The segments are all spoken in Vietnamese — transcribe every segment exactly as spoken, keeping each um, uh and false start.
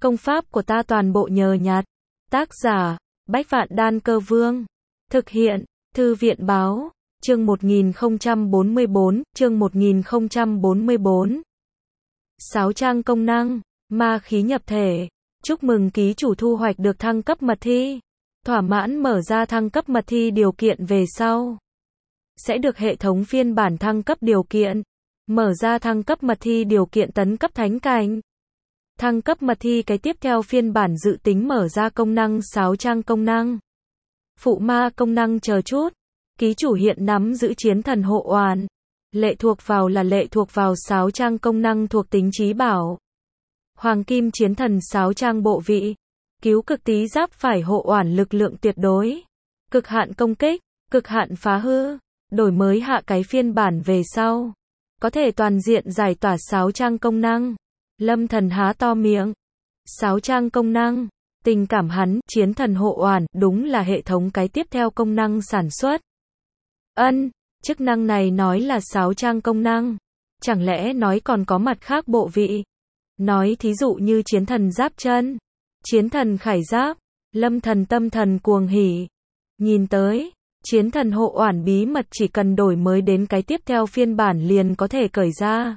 Công pháp của ta toàn bộ nhờ nhặt. Tác giả, Bách Vạn Đan Cơ Vương. Thực hiện, Thư viện Báo. Chương một nghìn không trăm bốn mươi bốn, chương một nghìn không trăm bốn mươi bốn. Sáo trang công năng, ma khí nhập thể. Chúc mừng ký chủ thu hoạch được thăng cấp mật thi. Thỏa mãn mở ra thăng cấp mật thi điều kiện về sau. Sẽ được hệ thống phiên bản thăng cấp điều kiện. Mở ra thăng cấp mật thi điều kiện tấn cấp thánh cảnh. Thăng cấp mật thi cái tiếp theo phiên bản dự tính mở ra công năng sáo trang công năng. Phụ ma công năng chờ chút. Ký chủ hiện nắm giữ chiến thần hộ oán. Lệ thuộc vào là lệ thuộc vào sáo trang công năng thuộc tính trí bảo. Hoàng kim chiến thần sáo trang bộ vị. Cứu cực tí giáp phải hộ oán lực lượng tuyệt đối. Cực hạn công kích, cực hạn phá hư. Đổi mới hạ cái phiên bản về sau. Có thể toàn diện giải tỏa sáo trang công năng. Lâm Thần há to miệng. Sáo trang công năng. Tình cảm hắn, chiến thần hộ oán, đúng là hệ thống cái tiếp theo công năng sản xuất. Ân, chức năng này nói là sáo trang công năng. Chẳng lẽ nói còn có mặt khác bộ vị? Nói thí dụ như chiến thần giáp chân, chiến thần khải giáp, Lâm Thần tâm thần cuồng hỉ. Nhìn tới, chiến thần hộ oán bí mật chỉ cần đổi mới đến cái tiếp theo phiên bản liền có thể cởi ra.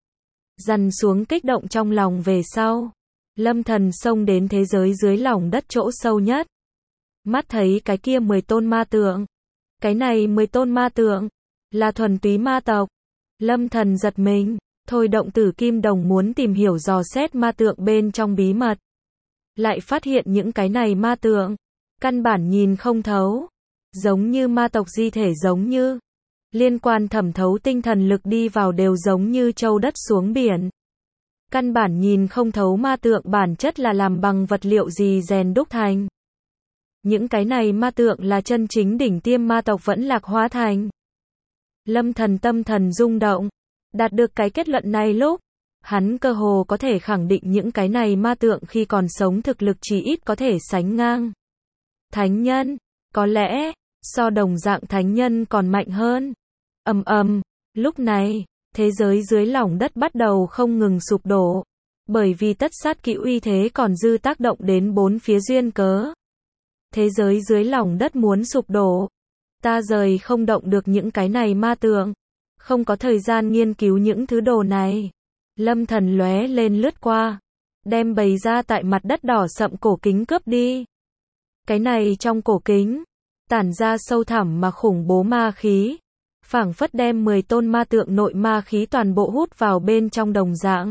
Dằn xuống kích động trong lòng về sau. Lâm Thần xông đến thế giới dưới lòng đất chỗ sâu nhất. Mắt thấy cái kia mười tôn ma tượng. Cái này mười tôn ma tượng, là thuần túy ma tộc. Lâm Thần giật mình, thôi động tử kim đồng muốn tìm hiểu dò xét ma tượng bên trong bí mật. Lại phát hiện những cái này ma tượng, căn bản nhìn không thấu. Giống như ma tộc di thể giống như. Liên quan thẩm thấu tinh thần lực đi vào đều giống như châu đất xuống biển. Căn bản nhìn không thấu ma tượng bản chất là làm bằng vật liệu gì rèn đúc thành. Những cái này ma tượng là chân chính đỉnh tiêm ma tộc vẫn lạc hóa thành. Lâm Thần tâm thần rung động. Đạt được cái kết luận này lúc, hắn cơ hồ có thể khẳng định những cái này ma tượng khi còn sống thực lực chỉ ít có thể sánh ngang. Thánh nhân, có lẽ, so đồng dạng thánh nhân còn mạnh hơn. Ầm ầm, lúc này, thế giới dưới lòng đất bắt đầu không ngừng sụp đổ. Bởi vì tất sát kỹ uy thế còn dư tác động đến bốn phía duyên cớ. Thế giới dưới lòng đất muốn sụp đổ. Ta rời không động được những cái này ma tượng. Không có thời gian nghiên cứu những thứ đồ này. Lâm Thần lóe lên lướt qua. Đem bày ra tại mặt đất đỏ sậm cổ kính cướp đi. Cái này trong cổ kính. Tản ra sâu thẳm mà khủng bố ma khí. Phảng phất đem mười tôn ma tượng nội ma khí toàn bộ hút vào bên trong đồng dạng.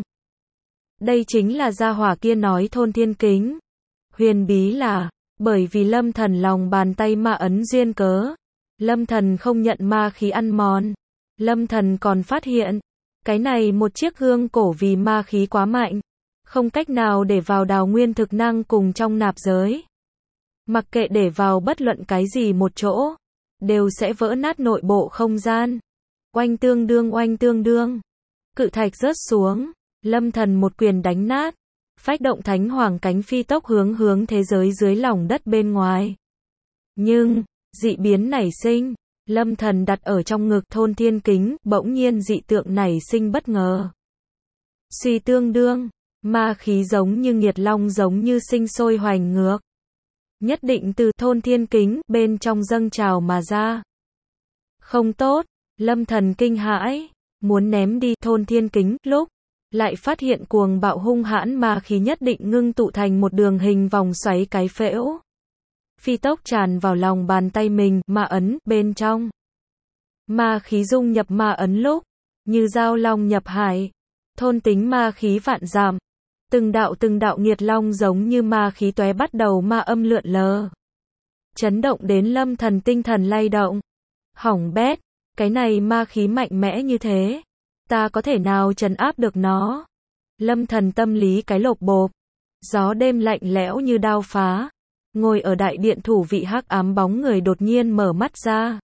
Đây chính là gia hỏa kia nói thôn thiên kính. Huyền bí là, bởi vì Lâm Thần lòng bàn tay ma ấn duyên cớ. Lâm Thần không nhận ma khí ăn mòn. Lâm Thần còn phát hiện, cái này một chiếc gương cổ vì ma khí quá mạnh. Không cách nào để vào đào nguyên thực năng cùng trong nạp giới. Mặc kệ để vào bất luận cái gì một chỗ. Đều sẽ vỡ nát nội bộ không gian. Oanh tương đương oanh tương đương. Cự thạch rớt xuống. Lâm Thần một quyền đánh nát. Phách động thánh hoàng cánh phi tốc hướng hướng thế giới dưới lòng đất bên ngoài. Nhưng, dị biến nảy sinh. Lâm Thần đặt ở trong ngực thôn thiên kính. Bỗng nhiên dị tượng nảy sinh bất ngờ. Suy tương đương. Ma khí giống như nghiệt long giống như sinh sôi hoành ngược. Nhất định từ thôn thiên kính bên trong dâng trào mà ra. Không tốt, Lâm Thần kinh hãi, muốn ném đi thôn thiên kính, lúc lại phát hiện cuồng bạo hung hãn ma khí nhất định ngưng tụ thành một đường hình vòng xoáy cái phễu. Phi tốc tràn vào lòng bàn tay mình, ma ấn bên trong. Ma khí dung nhập ma ấn lúc, như dao long nhập hải, thôn tính ma khí vạn giảm. Từng đạo từng đạo nghiệt long giống như ma khí tóe bắt đầu ma âm lượn lờ. Chấn động đến Lâm Thần tinh thần lay động. Hỏng bét, cái này ma khí mạnh mẽ như thế. Ta có thể nào trấn áp được nó? Lâm Thần tâm lý cái lộp bộp. Gió đêm lạnh lẽo như đao phá. Ngồi ở đại điện thủ vị hắc ám bóng người đột nhiên mở mắt ra.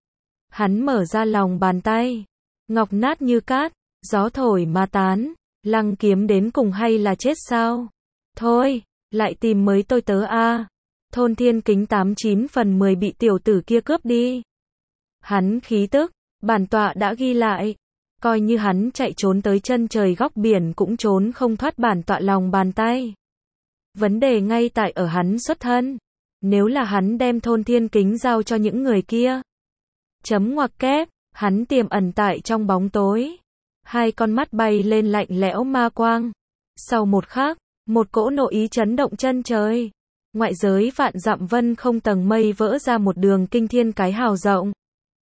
Hắn mở ra lòng bàn tay. Ngọc nát như cát, gió thổi mà tán. Lăng kiếm đến cùng hay là chết sao? Thôi, lại tìm mới tôi tớ a. Thôn thiên kính tám chín phần mười bị tiểu tử kia cướp đi. Hắn khí tức, bản tọa đã ghi lại. Coi như hắn chạy trốn tới chân trời góc biển cũng trốn không thoát bản tọa lòng bàn tay. Vấn đề ngay tại ở hắn xuất thân. Nếu là hắn đem thôn thiên kính giao cho những người kia. Chấm ngoặc kép, hắn tiềm ẩn tại trong bóng tối. Hai con mắt bay lên lạnh lẽo ma quang. Sau một khắc, một cỗ nộ ý chấn động chân trời. Ngoại giới vạn dặm vân không tầng mây vỡ ra một đường kinh thiên cái hào rộng.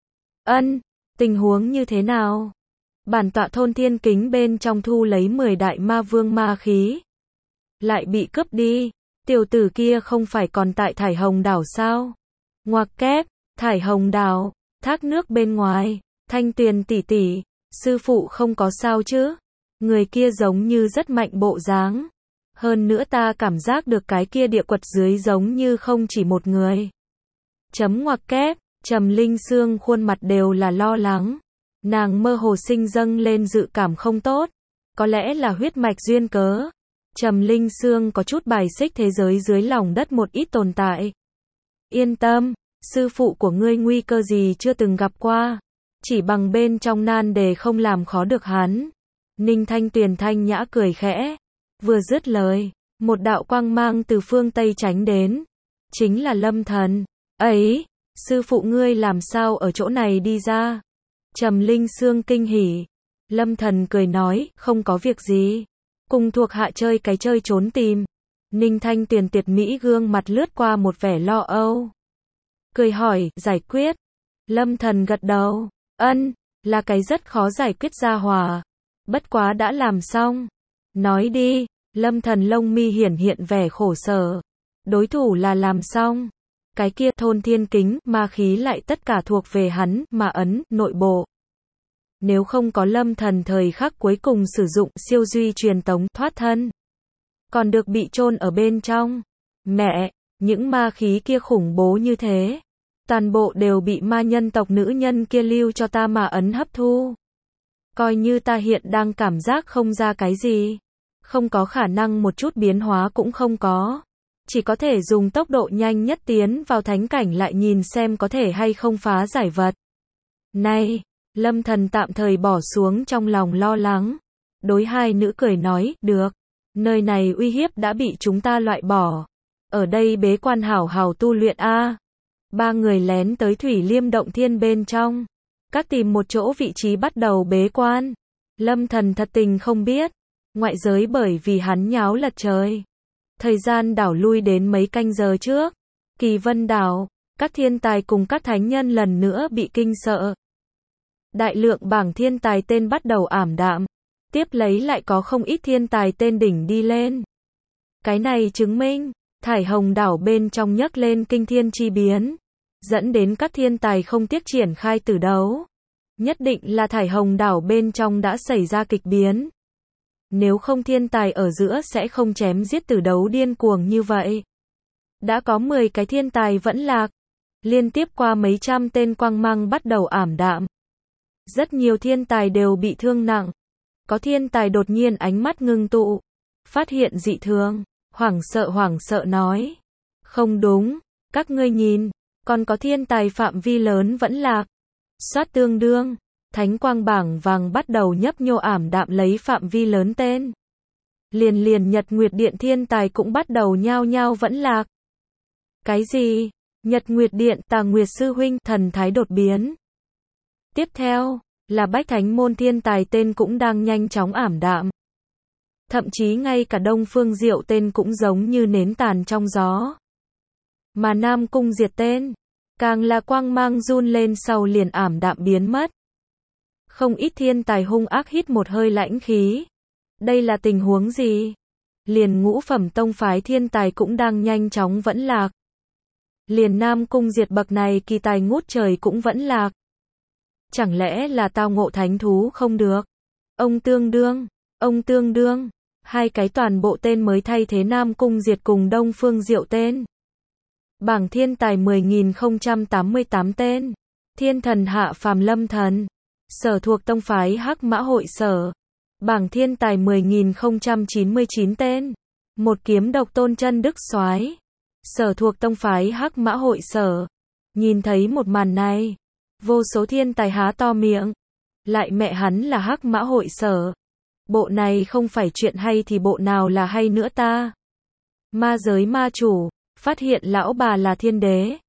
Ân, tình huống như thế nào? Bản tọa thôn thiên kính bên trong thu lấy mười đại ma vương ma khí. Lại bị cướp đi, tiểu tử kia không phải còn tại Thải Hồng đảo sao? Ngoặc kép, Thải Hồng đảo, thác nước bên ngoài, Thanh Tuyền tỷ tỷ, sư phụ không có sao chứ? Người kia giống như rất mạnh bộ dáng. Hơn nữa ta cảm giác được cái kia địa quật dưới giống như không chỉ một người. Chấm ngoặc kép, Trầm Linh Sương khuôn mặt đều là lo lắng. Nàng mơ hồ sinh dâng lên dự cảm không tốt. Có lẽ là huyết mạch duyên cớ. Trầm Linh Sương có chút bài xích thế giới dưới lòng đất một ít tồn tại. Yên tâm, sư phụ của ngươi nguy cơ gì chưa từng gặp qua. Chỉ bằng bên trong nan đề không làm khó được hắn. Ninh Thanh Tuyền thanh nhã cười khẽ. Vừa dứt lời, một đạo quang mang từ phương Tây tránh đến. Chính là Lâm Thần. Ấy, sư phụ ngươi làm sao ở chỗ này đi ra? Trầm Linh Sương kinh hỉ. Lâm Thần cười nói, không có việc gì. Cùng thuộc hạ chơi cái chơi trốn tìm. Ninh Thanh Tuyền tiệt mỹ gương mặt lướt qua một vẻ lo âu. Cười hỏi, giải quyết. Lâm Thần gật đầu. Ân, là cái rất khó giải quyết ra hòa. Bất quá đã làm xong. Nói đi, Lâm Thần lông mi hiển hiện vẻ khổ sở. Đối thủ là làm xong. Cái kia thôn thiên kính, ma khí lại tất cả thuộc về hắn, mà ấn, nội bộ. Nếu không có Lâm Thần thời khắc cuối cùng sử dụng siêu duy truyền tống thoát thân. Còn được bị chôn ở bên trong. Mẹ, những ma khí kia khủng bố như thế. Toàn bộ đều bị ma nhân tộc nữ nhân kia lưu cho ta mà ấn hấp thu. Coi như ta hiện đang cảm giác không ra cái gì. Không có khả năng một chút biến hóa cũng không có. Chỉ có thể dùng tốc độ nhanh nhất tiến vào thánh cảnh lại nhìn xem có thể hay không phá giải vật. Này, Lâm Thần tạm thời bỏ xuống trong lòng lo lắng. Đối hai nữ cười nói, được. Nơi này uy hiếp đã bị chúng ta loại bỏ. Ở đây bế quan hảo hảo tu luyện a. Ba người lén tới Thủy Liêm Động Thiên bên trong. Các tìm một chỗ vị trí bắt đầu bế quan. Lâm Thần thật tình không biết. Ngoại giới bởi vì hắn nháo lật trời. Thời gian đảo lui đến mấy canh giờ trước. Kỳ Vân đảo, các thiên tài cùng các thánh nhân lần nữa bị kinh sợ. Đại lượng bảng thiên tài tên bắt đầu ảm đạm. Tiếp lấy lại có không ít thiên tài tên đỉnh đi lên. Cái này chứng minh, Thải Hồng đảo bên trong nhấc lên kinh thiên chi biến. Dẫn đến các thiên tài không tiếc triển khai tử đấu. Nhất định là Thải Hồng đảo bên trong đã xảy ra kịch biến. Nếu không thiên tài ở giữa sẽ không chém giết tử đấu điên cuồng như vậy. Đã có mười cái thiên tài vẫn lạc. Liên tiếp qua mấy trăm tên quang mang bắt đầu ảm đạm. Rất nhiều thiên tài đều bị thương nặng. Có thiên tài đột nhiên ánh mắt ngưng tụ. Phát hiện dị thường. Hoảng sợ hoảng sợ nói. Không đúng. Các ngươi nhìn. Còn có thiên tài phạm vi lớn vẫn lạc. Soát tương đương. Thánh quang bảng vàng bắt đầu nhấp nhô ảm đạm lấy phạm vi lớn tên. Liền liền Nhật Nguyệt Điện thiên tài cũng bắt đầu nhao nhao vẫn lạc. Cái gì? Nhật Nguyệt Điện Tà Nguyệt sư huynh thần thái đột biến. Tiếp theo, là Bách Thánh môn thiên tài tên cũng đang nhanh chóng ảm đạm. Thậm chí ngay cả Đông Phương Diệu tên cũng giống như nến tàn trong gió. Mà Nam Cung Diệt tên, càng là quang mang run lên sau liền ảm đạm biến mất. Không ít thiên tài hung ác hít một hơi lãnh khí. Đây là tình huống gì? Liền ngũ phẩm tông phái thiên tài cũng đang nhanh chóng vẫn lạc. Liền Nam Cung Diệt bậc này kỳ tài ngút trời cũng vẫn lạc. Chẳng lẽ là tao ngộ thánh thú không được? Ông tương đương, ông tương đương, hai cái toàn bộ tên mới thay thế Nam Cung Diệt cùng Đông Phương Diệu tên. Bảng thiên tài mười nghìn không trăm tám mươi tám tên. Thiên thần hạ phàm Lâm Thần. Sở thuộc tông phái Hắc Mã Hội Sở. Bảng thiên tài mười nghìn không trăm chín mươi chín tên. Một kiếm độc tôn chân đức soái. Sở thuộc tông phái Hắc Mã Hội Sở. Nhìn thấy một màn này, vô số thiên tài há to miệng. Lại mẹ hắn là Hắc Mã Hội Sở. Bộ này không phải chuyện hay thì bộ nào là hay nữa ta. Ma giới ma chủ, phát hiện lão bà là thiên đế.